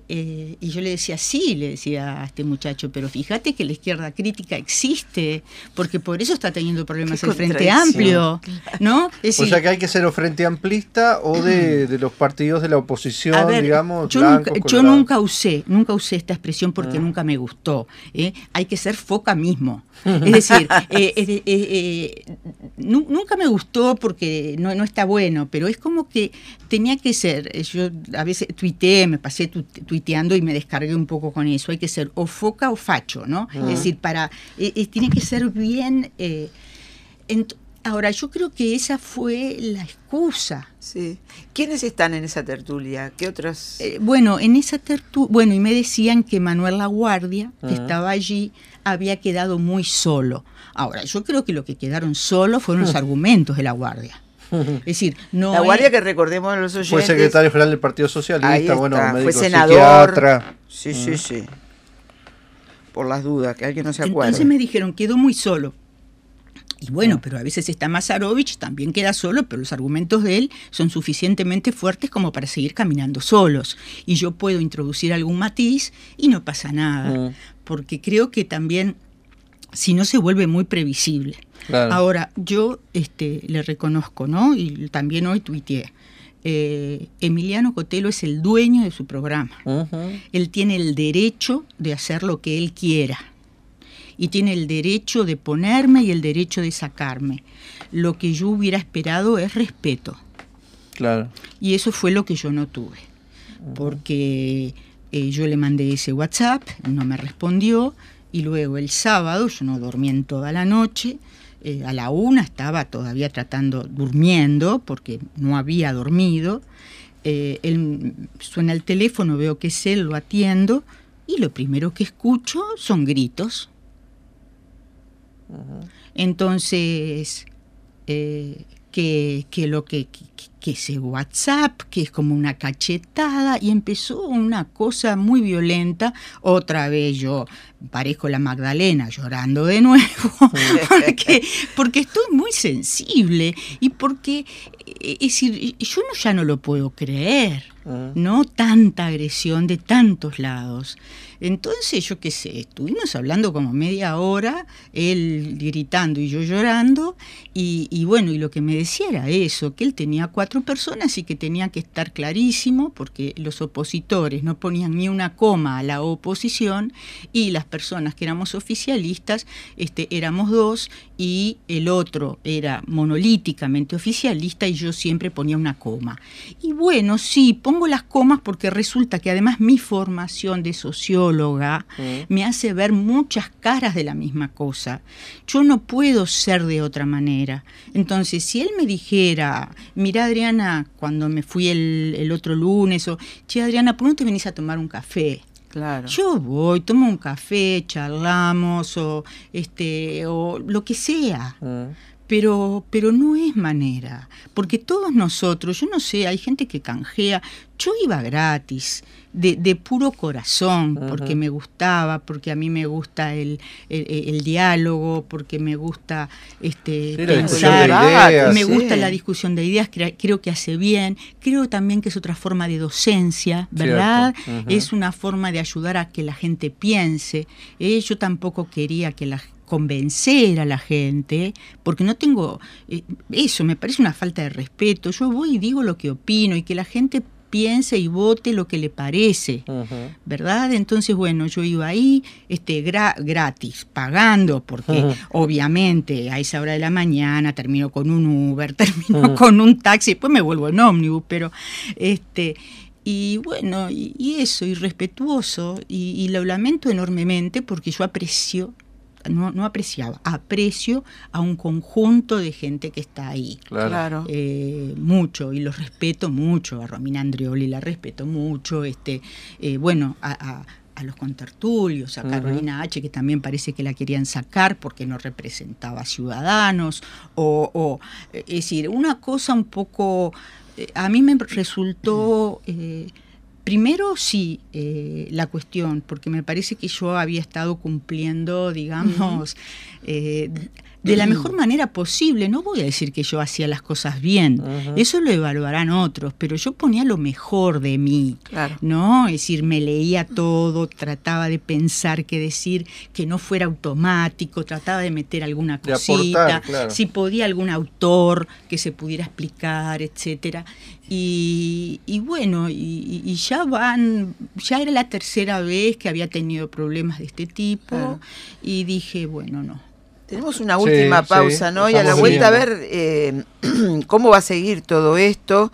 Eh, y yo le decía, sí, le decía a este muchacho, pero fíjate que la izquierda crítica existe, porque por eso está teniendo problemas el Frente Amplio, ¿no? Es decir, o sea que hay que ser o Frente Amplista o de, de los partidos de la oposición, a ver, digamos, yo, blancos, nunca, yo nunca usé, nunca usé esta expresión porque ah. nunca me gustó. ¿eh? Hay que ser foca mismo. Es decir, eh, eh, eh, eh, nunca me gustó porque no, no está bueno, pero es como que tenía que ser, yo a veces tuiteé, me pasé tu, tuiteando y me descargué un poco con eso, hay que ser o foca o facho, ¿no? Uh-huh. Es decir, para eh, eh, tiene que ser bien... Eh, ent- ahora, yo creo que esa fue la excusa. Sí. ¿Quiénes están en esa tertulia? ¿Qué otros? Eh, bueno, en esa tertulia, bueno, y me decían que Manuel Laguardia, uh-huh. que estaba allí, había quedado muy solo. Ahora, yo creo que lo que quedaron solos fueron los argumentos de Laguardia. Es decir, no La Guardia, es... que recordemos a los oyentes, fue secretario general del Partido Socialista, bueno, médico, fue senador, psiquiatra. Sí, sí, uh-huh. sí. Por las dudas, que alguien no se acuerde. Entonces me dijeron, quedó muy solo. Y bueno, pero a veces está Mazarovich, también queda solo, pero los argumentos de él son suficientemente fuertes como para seguir caminando solos. Y yo puedo introducir algún matiz y no pasa nada, uh-huh. porque creo que también, si no, se vuelve muy previsible. Claro. Ahora, yo este, le reconozco, ¿no? Y también hoy tuiteé. Eh, Emiliano Cotelo es el dueño de su programa. Uh-huh. Él tiene el derecho de hacer lo que él quiera. Y tiene el derecho de ponerme y el derecho de sacarme. Lo que yo hubiera esperado es respeto. Claro. Y eso fue lo que yo no tuve. Uh-huh. Porque eh, yo le mandé ese WhatsApp, no me respondió. Y luego el sábado, yo no dormí en toda la noche, eh, a la una estaba todavía tratando, durmiendo, porque no había dormido. Eh, él suena el teléfono, veo que es él, lo atiendo, y lo primero que escucho son gritos. Uh-huh. Entonces, eh, que, que lo que, que, que ese WhatsApp, que es como una cachetada, y empezó una cosa muy violenta. Otra vez yo parezco la Magdalena llorando de nuevo, porque, porque estoy muy sensible y porque, es decir, yo no, ya no lo puedo creer, uh-huh. ¿no? Tanta agresión de tantos lados. Entonces, yo qué sé, estuvimos hablando como media hora, él gritando y yo llorando, y, y bueno, y lo que me decía era eso, que él tenía cuatro personas y que tenía que estar clarísimo, porque los opositores no ponían ni una coma a la oposición, y las personas que éramos oficialistas, este, éramos dos, y el otro era monolíticamente oficialista, y yo siempre ponía una coma. Y bueno, sí, pongo las comas porque resulta que además mi formación de socióloga Mm. me hace ver muchas caras de la misma cosa. Yo no puedo ser de otra manera. Entonces, si él me dijera, mira, Adriana, cuando me fui el, el otro lunes, o, che, Adriana, ¿por qué no te venís a tomar un café? Claro. Yo voy, tomo un café, charlamos, o, este, o lo que sea. Mm. Pero, pero no es manera, porque todos nosotros, yo no sé, hay gente que canjea, yo iba gratis, de, de puro corazón, uh-huh. porque me gustaba, porque a mí me gusta el, el, el diálogo, porque me gusta este, sí, pensar, la ideas, me sí. gusta la discusión de ideas, creo, creo que hace bien, creo también que es otra forma de docencia, ¿verdad? Uh-huh. Es una forma de ayudar a que la gente piense. Eh, yo tampoco quería que la convencer a la gente, porque no tengo, eh, eso me parece una falta de respeto. Yo voy y digo lo que opino y que la gente piense y vote lo que le parece, uh-huh. ¿verdad? Entonces, bueno, yo iba ahí este, gra- gratis, pagando, porque uh-huh. obviamente a esa hora de la mañana termino con un Uber, termino uh-huh. con un taxi, después me vuelvo en ómnibus, pero este... Y bueno, y, y eso, y respetuoso, y, y lo lamento enormemente porque yo aprecio No, no apreciaba, aprecio a un conjunto de gente que está ahí. Claro. Eh, mucho, y los respeto mucho. A Romina Andreoli la respeto mucho. Este, eh, bueno, a, a, a los contertulios, a uh-huh. Carolina H., que también parece que la querían sacar porque no representaba a Ciudadanos. O, o es decir, una cosa un poco... Eh, a mí me resultó... Eh, Primero, sí, eh, la cuestión, porque me parece que yo había estado cumpliendo, digamos, uh-huh. eh, de la mejor manera posible. No voy a decir que yo hacía las cosas bien, uh-huh. Eso lo evaluarán otros, pero yo ponía lo mejor de mí, claro. ¿No? Es decir, me leía todo, trataba de pensar qué decir, que no fuera automático, trataba de meter alguna cosita, aportar, claro. Si podía algún autor que se pudiera explicar, etcétera. Y, y bueno, y, y ya van, ya era la tercera vez que había tenido problemas de este tipo, claro. Y dije, bueno, no. Tenemos una última sí, pausa, sí, ¿no? Y a la vuelta viendo. A ver eh, cómo va a seguir todo esto,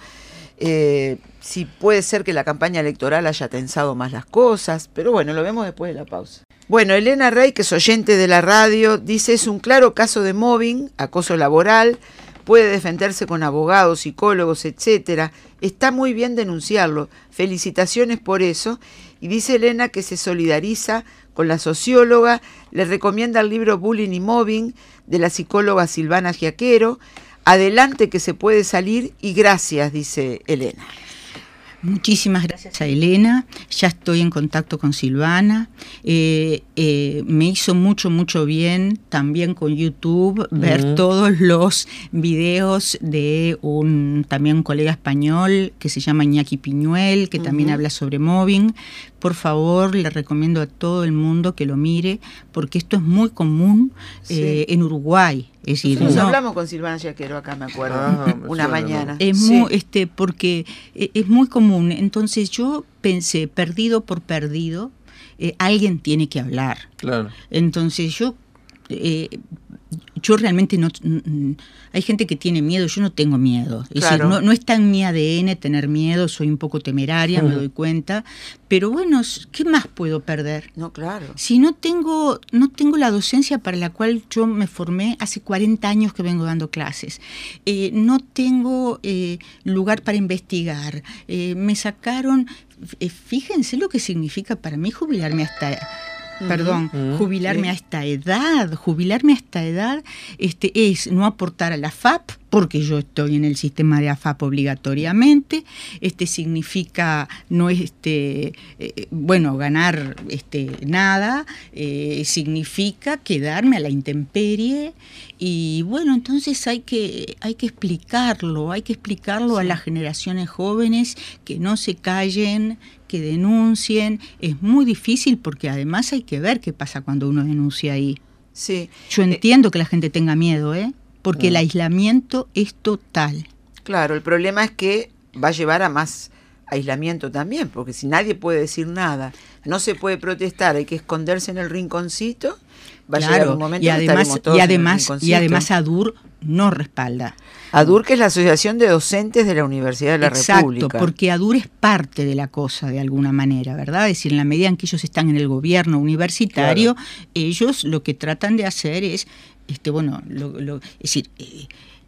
eh, si puede ser que la campaña electoral haya tensado más las cosas, pero bueno, lo vemos después de la pausa. Bueno, Elena Rey, que es oyente de la radio, dice, es un claro caso de mobbing, acoso laboral, puede defenderse con abogados, psicólogos, etcétera. Está muy bien denunciarlo. Felicitaciones por eso. Y dice Elena que se solidariza con la socióloga, le recomienda el libro Bullying y Mobbing de la psicóloga Silvana Giaquero. Adelante que se puede salir y gracias, dice Elena. Muchísimas gracias a Elena, ya estoy en contacto con Silvana, eh, eh, me hizo mucho, mucho bien también con YouTube ver uh-huh. todos los videos de un también un colega español que se llama Iñaki Piñuel, que uh-huh. también habla sobre mobbing. Por favor, le recomiendo a todo el mundo que lo mire, porque esto es muy común sí. eh, en Uruguay. Es decir, Nosotros no, hablamos con Silvana Giaquero acá, me acuerdo, ah, me una suena, mañana. Es sí. muy, este, porque es muy común. Entonces yo pensé, perdido por perdido, eh, alguien tiene que hablar. Claro. Entonces yo, eh, yo realmente no, hay gente que tiene miedo, yo no tengo miedo. Es claro. decir, no, no está en mi A D N tener miedo, soy un poco temeraria, uh-huh. me doy cuenta. Pero bueno, ¿qué más puedo perder? No, claro. Si no tengo, no tengo la docencia para la cual yo me formé hace cuarenta años que vengo dando clases. Eh, no tengo eh, lugar para investigar. Eh, me sacaron, eh, fíjense lo que significa para mí jubilarme hasta... Perdón, uh-huh. jubilarme sí. a esta edad, jubilarme a esta edad este, es no aportar a la F A P, porque yo estoy en el sistema de A F A P obligatoriamente, este significa no este eh, bueno ganar este nada, eh, significa quedarme a la intemperie y bueno, entonces hay que hay que explicarlo, hay que explicarlo sí. a las generaciones jóvenes que no se callen, que denuncien. Es muy difícil porque además hay que ver qué pasa cuando uno denuncia ahí. Sí. Yo entiendo eh, que la gente tenga miedo, ¿eh? Porque mm. el aislamiento es total. Claro, el problema es que va a llevar a más aislamiento también, porque si nadie puede decir nada, no se puede protestar, hay que esconderse en el rinconcito, va claro, a llegar un momento y además, que estaremos todos y además, en el rinconcito. Y además ADUR no respalda. ADUR, que es la Asociación de Docentes de la Universidad de la Exacto, República. Exacto, porque ADUR es parte de la cosa de alguna manera, ¿verdad? Es decir, en la medida en que ellos están en el gobierno universitario, claro. ellos lo que tratan de hacer es, este, bueno, lo, lo, es decir, eh,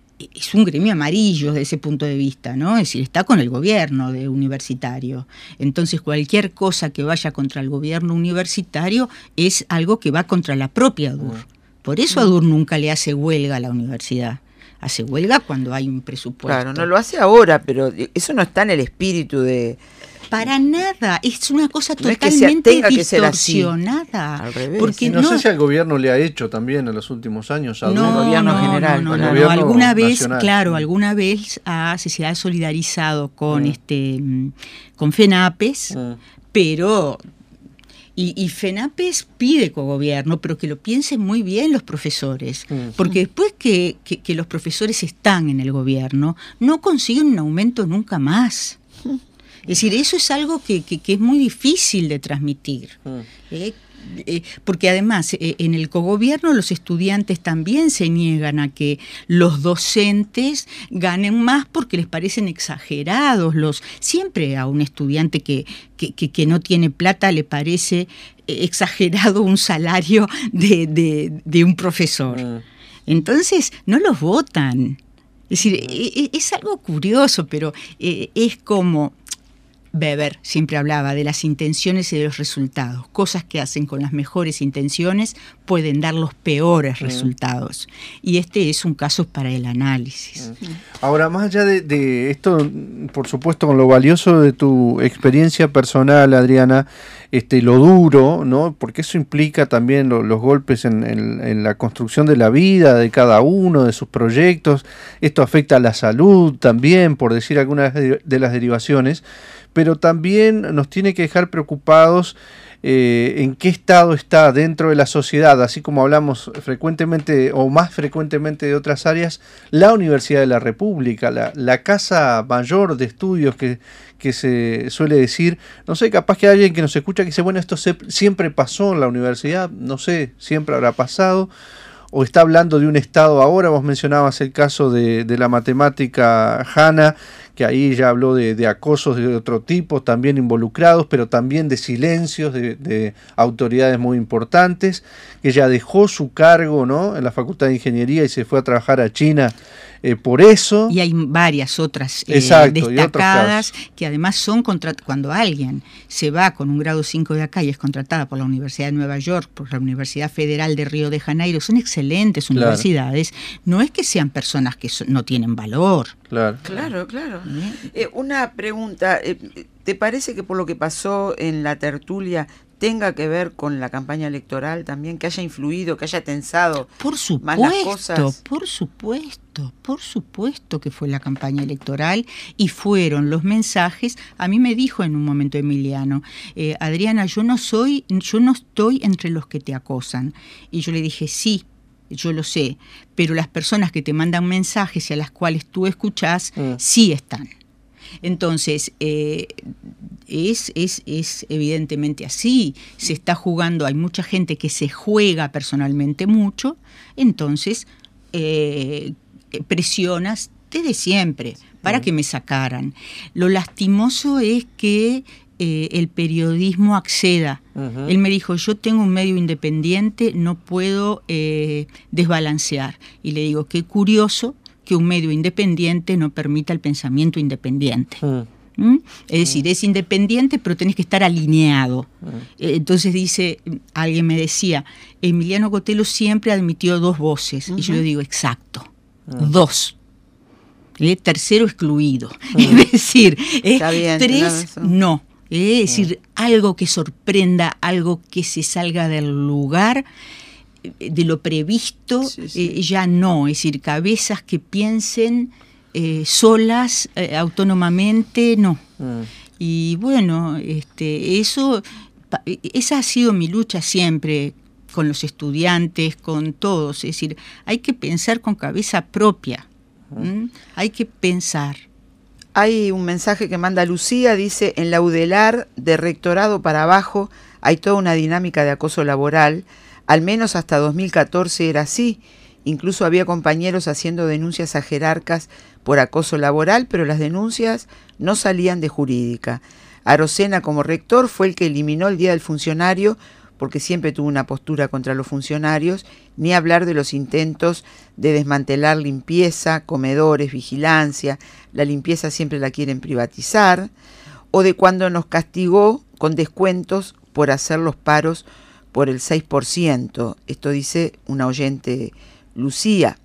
es un gremio amarillo desde ese punto de vista, ¿no? Es decir, está con el gobierno de universitario. Entonces, cualquier cosa que vaya contra el gobierno universitario es algo que va contra la propia ADUR. Por eso ADUR nunca le hace huelga a la universidad. Hace huelga cuando hay un presupuesto. Claro, no lo hace ahora, pero eso no está en el espíritu de... Para nada, es una cosa no totalmente es que sea, distorsionada. Al revés. Porque no, no sé si al gobierno le ha hecho también en los últimos años. A no, el gobierno no, general. No, no, no, gobierno no. Alguna vez, nacional. claro, alguna vez ah, se, se ha solidarizado con mm. este, con FENAPES, mm. pero... Y, y FENAPES pide cogobierno, pero que lo piensen muy bien los profesores, uh-huh. porque después que, que, que los profesores están en el gobierno, no consiguen un aumento nunca más. Uh-huh. Es decir, eso es algo que, que, que es muy difícil de transmitir. Uh-huh. ¿eh? Eh, porque además eh, en el cogobierno los estudiantes también se niegan a que los docentes ganen más porque les parecen exagerados. Los siempre a un estudiante que, que, que, que no tiene plata le parece eh, exagerado un salario de, de, de un profesor. Uh. Entonces no los votan. Es decir, uh. eh, es algo curioso, pero eh, es como... Weber siempre hablaba de las intenciones y de los resultados. Cosas que hacen con las mejores intenciones pueden dar los peores mm. resultados. Y este es un caso para el análisis. Mm. Ahora, más allá de, de esto, por supuesto, con lo valioso de tu experiencia personal, Adriana, este, lo duro, ¿no? Porque eso implica también lo, los golpes en, en, en la construcción de la vida de cada uno, de sus proyectos. Esto afecta a la salud también, por decir algunas de las derivaciones, pero también nos tiene que dejar preocupados Eh, en qué estado está dentro de la sociedad, así como hablamos frecuentemente o más frecuentemente de otras áreas, la Universidad de la República, la, la casa mayor de estudios que, que se suele decir. No sé, capaz que hay alguien que nos escucha que dice, bueno, esto se, siempre pasó en la universidad, no sé, siempre habrá pasado, o está hablando de un estado ahora. Vos mencionabas el caso de, de la matemática Hanna, que ahí ya habló de, de acosos de otro tipo también involucrados, pero también de silencios de, de autoridades muy importantes, que ya dejó su cargo, ¿no?, en la Facultad de Ingeniería y se fue a trabajar a China eh, por eso. Y hay varias otras eh, Exacto, destacadas que además son contratadas. Cuando alguien se va con un grado cinco de acá y es contratada por la Universidad de Nueva York, por la Universidad Federal de Río de Janeiro, son excelentes universidades, claro. No es que sean personas que so, no tienen valor. Claro, claro, claro. Eh, una pregunta, eh, ¿te parece que por lo que pasó en la tertulia tenga que ver con la campaña electoral también, que haya influido, que haya tensado por supuesto, más las cosas? Por supuesto, por supuesto que fue la campaña electoral y fueron los mensajes. A mí me dijo en un momento Emiliano, eh, Adriana, yo no soy, yo no estoy entre los que te acosan. Y yo le dije, sí, yo lo sé, pero las personas que te mandan mensajes y a las cuales tú escuchás, mm. sí están. Entonces, eh, es, es, es evidentemente así, se está jugando, hay mucha gente que se juega personalmente mucho, entonces eh, presionas desde siempre para mm. que me sacaran. Lo lastimoso es que Eh, el periodismo acceda. Uh-huh. Él me dijo, yo tengo un medio independiente, no puedo eh, desbalancear. Y le digo, qué curioso que un medio independiente no permita el pensamiento independiente. Uh-huh. ¿Mm? Es decir, uh-huh. es independiente, pero tenés que estar alineado. Uh-huh. Eh, entonces dice, alguien me decía, Emiliano Cotelo siempre admitió dos voces. Uh-huh. Y yo le digo, exacto, uh-huh. dos. Eh, tercero excluido. Uh-huh. Es decir, eh, bien, tres, no. Es decir, algo que sorprenda, algo que se salga del lugar, de lo previsto, sí, sí. Eh, ya no. Es decir, cabezas que piensen eh, solas, eh, autónomamente, no. Mm. Y bueno, este, eso, esa ha sido mi lucha siempre con los estudiantes, con todos. Es decir, hay que pensar con cabeza propia. Mm. ¿Mm? Hay que pensar. Hay un mensaje que manda Lucía, dice, en la UDELAR, de rectorado para abajo, hay toda una dinámica de acoso laboral, al menos hasta dos mil catorce era así, incluso había compañeros haciendo denuncias a jerarcas por acoso laboral, pero las denuncias no salían de jurídica. Arocena como rector fue el que eliminó el Día del Funcionario, porque siempre tuvo una postura contra los funcionarios, ni hablar de los intentos de desmantelar limpieza, comedores, vigilancia, la limpieza siempre la quieren privatizar, o de cuando nos castigó con descuentos por hacer los paros por el seis por ciento. Esto dice una oyente, Lucía.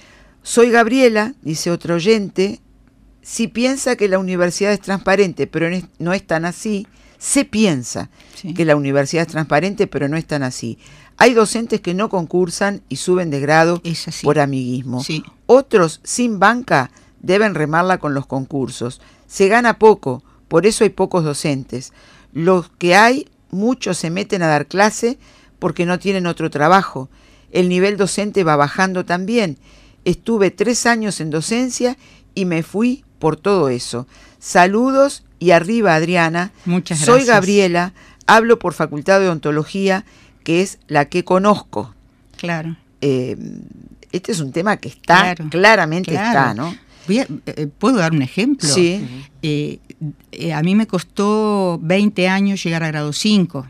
Soy Gabriela, dice otra oyente, si piensa que la universidad es transparente, pero no es tan así, se piensa sí. que la universidad es transparente, pero no es tan así. Hay docentes que no concursan y suben de grado por amiguismo. Sí. Otros, sin banca, deben remarla con los concursos. Se gana poco, por eso hay pocos docentes. Los que hay, muchos se meten a dar clase porque no tienen otro trabajo. El nivel docente va bajando también. Estuve tres años en docencia y me fui por todo eso. Saludos y arriba, Adriana. Muchas gracias. Soy Gabriela, hablo por Facultad de Odontología, que es la que conozco. Claro. Eh, este es un tema que está, claro, claramente claro. está, ¿no? Voy a, eh, ¿Puedo dar un ejemplo? Sí. Uh-huh. eh, eh, a mí me costó veinte años llegar a grado cinco.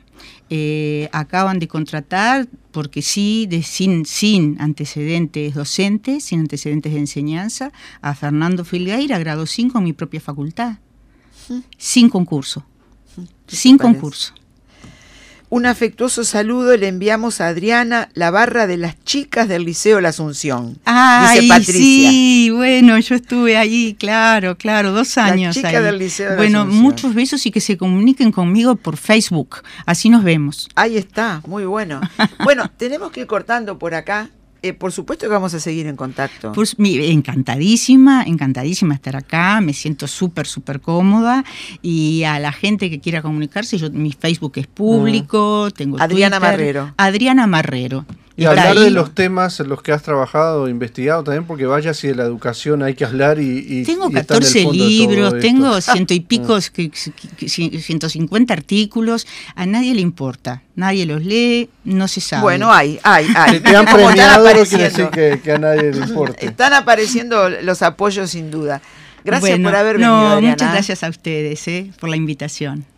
Eh, acaban de contratar, porque sí, de, sin, sin antecedentes docentes, sin antecedentes de enseñanza, a Fernando Filgueira, grado cinco, en mi propia facultad. Uh-huh. Sin concurso. Uh-huh. Sin concurso. Un afectuoso saludo le enviamos a Adriana, la barra de las chicas del Liceo La Asunción. Ay, dice Patricia. Sí, bueno, yo estuve allí, claro, claro, dos años. La chica ahí. del Liceo de La Bueno, Asunción. muchos besos y que se comuniquen conmigo por Facebook, así nos vemos. Ahí está, muy bueno. Bueno, tenemos que ir cortando por acá. Eh, por supuesto que vamos a seguir en contacto. Pues mi, encantadísima, encantadísima estar acá, me siento súper, súper cómoda, y a la gente que quiera comunicarse, yo, mi Facebook es público, mm. tengo Adriana Twitter, Marrero. Adriana Marrero. Y, y hablar ahí, de los temas en los que has trabajado, investigado también, porque vaya si de la educación hay que hablar y, y tengo y catorce está en el fondo libros, de tengo ciento y pico, que, que, ciento cincuenta artículos, a nadie le importa, nadie los lee, no se sabe. Bueno, hay, hay, hay. Si te han premiado, no quiere decir que, que a nadie le importe. Están apareciendo los apoyos sin duda. Gracias bueno, por haber venido, no, Adriana. Muchas gracias a ustedes eh, por la invitación.